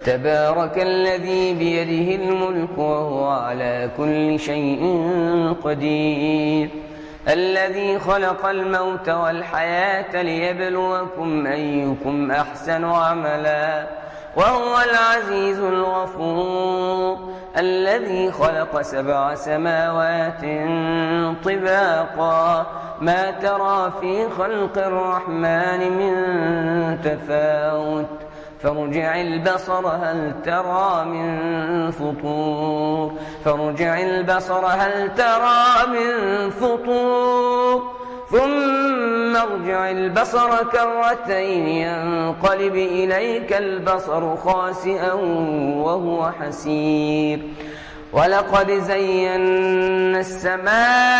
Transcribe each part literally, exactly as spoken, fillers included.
تبارك الذي بيده الملك وهو على كل شيء قدير الذي خلق الموت والحياة ليبلوكم أيكم أحسن عملا وهو العزيز الغفور الذي خلق سبع سماوات طباقا ما ترى في خلق الرحمن من تفاوت فارجع البصر هل ترى من فطور فارجع البصر هل ترى من فطور ثم ارجع البصر كرتين ينقلب إليك البصر خاسئا وهو حسير ولقد زينا السماء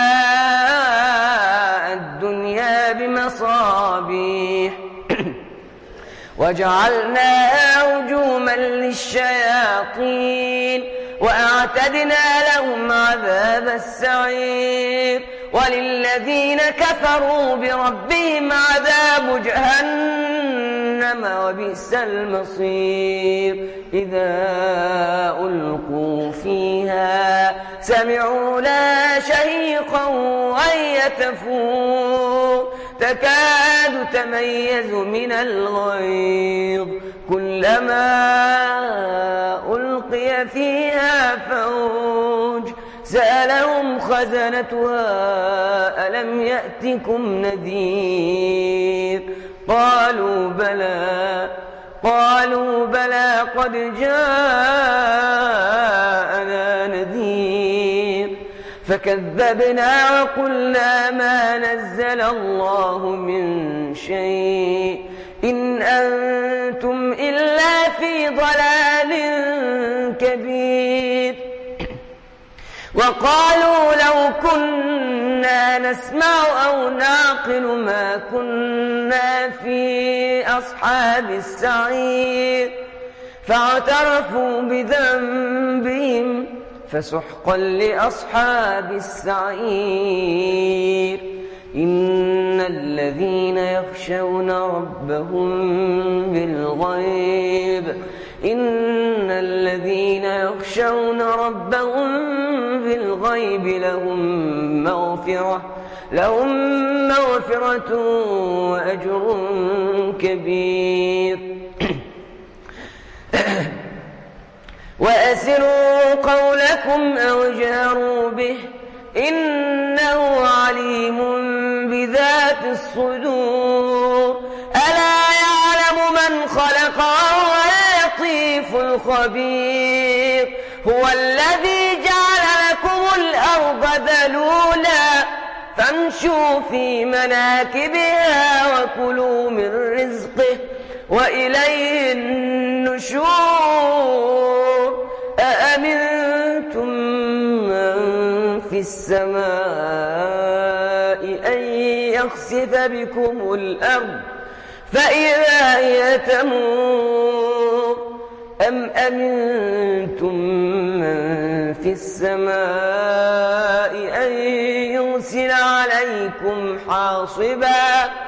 الدنيا بمصابيح وجعلناها رجوما للشياطين وأعتدنا لهم عذاب السعير وللذين كفروا بربهم عذاب جهنم وبئس المصير إذا ألقوا فيها سمعوا لها شهيقا وهي تفور تكاد تميز من الغيظ كلما ألقي فيها فوج سألهم خزنتها ألم يأتكم نذير قالوا بلى قالوا بلى قد جاءنا نذير فكذبنا وقلنا ما نزل الله من شيء إن أنتم إلا في ضلال كبير وقالوا لو كنا نسمع أو نعقل ما كنا في أصحاب السعير فاعترفوا بذنبهم فسحقا لأصحاب السعير إن الذين يخشون ربهم بالغيب إن الذين يخشون ربهم بالغيب لهم مغفرة لهم مغفرة وأجر كبير وأسروا قولكم أو جهروا به إنه عليم بذات الصدور ألا يعلم من خلق وهو اللطيف الخبير هو الذي جعل لكم الأرض ذلولا فامشوا في مناكبها وكلوا من رزقه وإليه النشور أأمنتم من في السماء أن يخسف بكم الأرض فإذا هي تمور أم أمنتم من في السماء أن يرسل عليكم حاصبا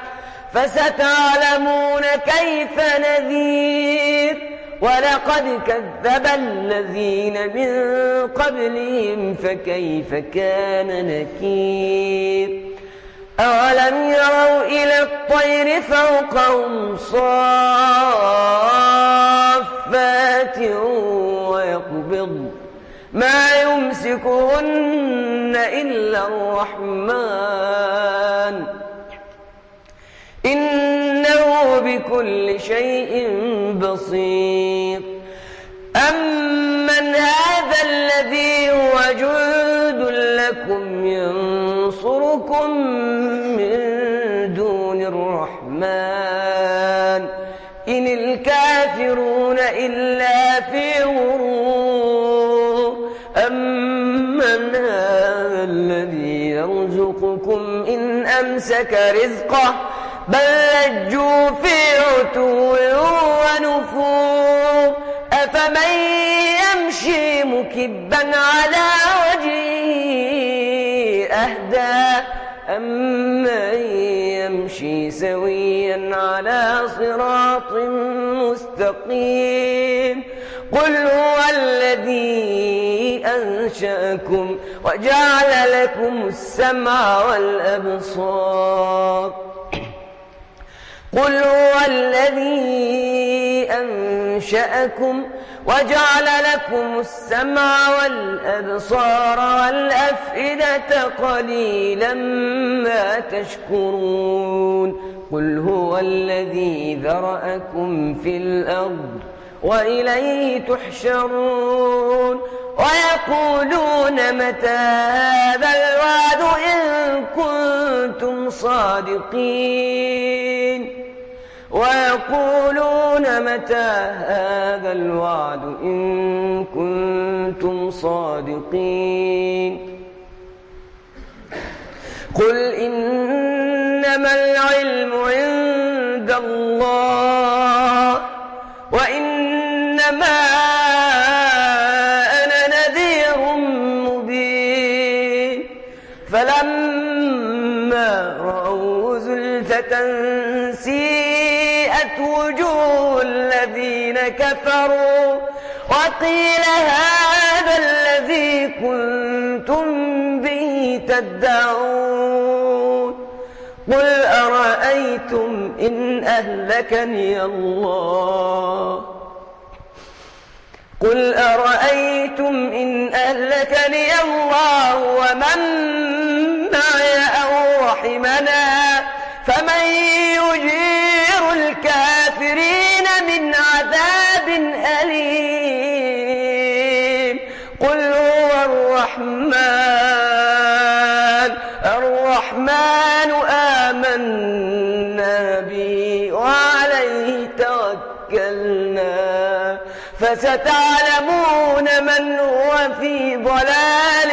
فستعلمون كيف نذير ولقد كذب الذين من قبلهم فكيف كان نكير أولم يروا إلى الطير فوقهم صافات ويقبض ما يمسكهن إلا الرحمن إنه بكل شيء بصير أمن هذا الذي هو جند لكم ينصركم من دون الرحمن إن الكافرون إلا في غرور أمن هذا الذي يرزقكم إن أمسك رزقه بل لجوا في عتو ونفور أفمن يمشي مكبا على وجهه أهدى أمن يمشي سويا على صراط مستقيم قل هو الذي أنشأكم وجعل لكم السمع والأبصار قل هو الذي أنشأكم وجعل لكم السمع والأبصار والأفئدة قليلا ما تشكرون قل هو الذي ذرأكم في الأرض وإليه تحشرون ويقولون متى هذا الوعد إن كنتم صادقين ويقولون متى هذا الوعد إن كنتم صادقين قل إنما العلم عند الله وإنما أنا نذير مبين فلما رأوا زلفة سيئت وجوه الذين كفروا وقيل هذا الذي كنتم به تدعون قل أرأيتم إن أهلكني الله قل أرأيتم إن أهلكني الله ومن معي أو رحمنا فمن يجير الكافرين من عذاب أليم قل هو الرحمن الرحمن آمنا به وعليه توكلنا فستعلمون من هو في ضلال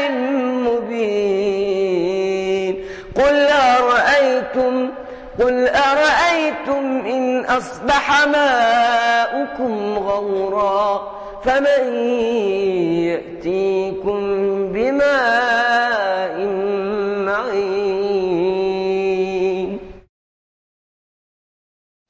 مبين قل أرأيتم قل أرأيتم إن أصبح ماؤكم غورا فمن يأتيكم